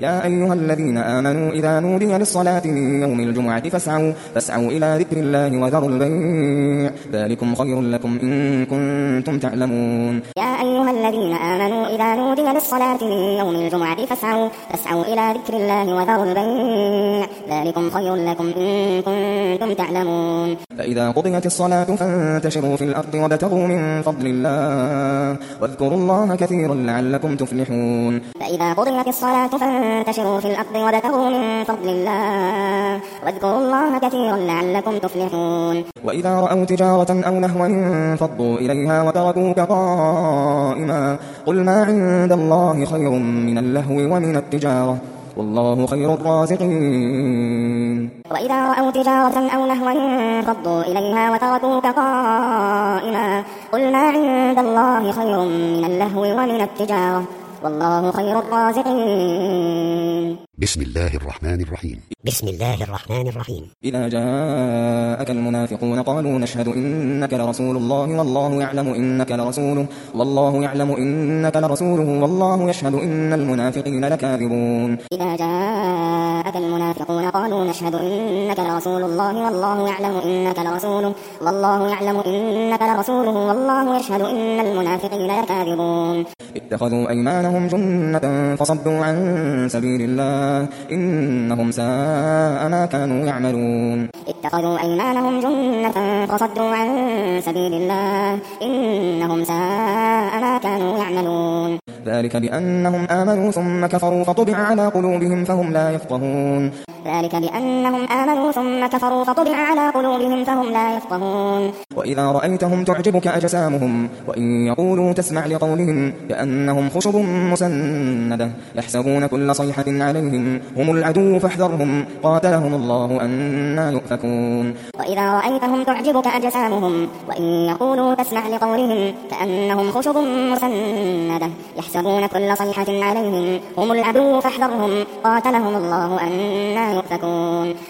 يا أيها الذين آمنوا إذا نودي للصلاة من يوم الجمعة فاسعوا إلى ذكر الله وذروا البيع ذلكم خير لكم إن كنتم تعلمون. يا أيها الذين آمنوا إذا نودي للصلاة من يوم الجمعة فاسعوا إلى ذكر الله وذروا البيع ذلكم خير لكم إن كنتم تعلمون. فإذا قضيت الصلاة فانتشروا في الأرض وابتغوا من فضل الله واذكروا الله كثيرا لعلكم تفلحون. فإذا قضيت الصلاة فانتشروا في الأرض وابتغوا من فضل الله واذكروا الله كثيرا لعلكم تفلحون. وإذا رأوا تجارة أو لهوا انفضوا إليها وتركوك قائما قل ما عند الله خير من اللهو ومن التجارة والله خير الرازقين. وإذا رأوا تجارة أو لهوا انفضوا إليها وتركوك قائما قل ما عند الله خير من اللهو ومن التجارة والله خير الرازقين. بسم الله الرحمن الرحيم. بسم الله الرحمن الرحيم. إذا جاءك المنافقون قالوا نشهد إنك لرسول الله والله يعلم إنك لرسوله والله يشهد إن المنافقين لكاذبون. إذا جاءك المنافقون قالوا نشهد إنك لرسول الله والله يعلم إنك لرسوله والله يشهد إن المنافقين لكاذبون. اتخذوا أيمانهم جنة فصدوا عن سبيل الله إنهم ساء ما كانوا يعملون. اتخذوا أيمانهم جنة فصدوا عن سبيل الله إنهم ساء ما كانوا يعملون. ذلك بأنهم آمنوا ثم كفروا فطبع على قلوبهم فهم لا يفقهون. وإذا رأيتهم تعجبك أجسامهم وإن يقولوا تسمع لقولهم كأنهم خشب مسندة يحسبون كل صيحة عليهم هم العدو فاحذرهم قاتلهم الله أنى يؤفكون. وإذا رأيتهم تعجبك أجسامهم وإن يقولوا تسمع لقولهم كأنهم خشب مسندة يحسبون كل صيحة عليهم هم العدو فاحذرهم قاتلهم الله أنى يؤفكون.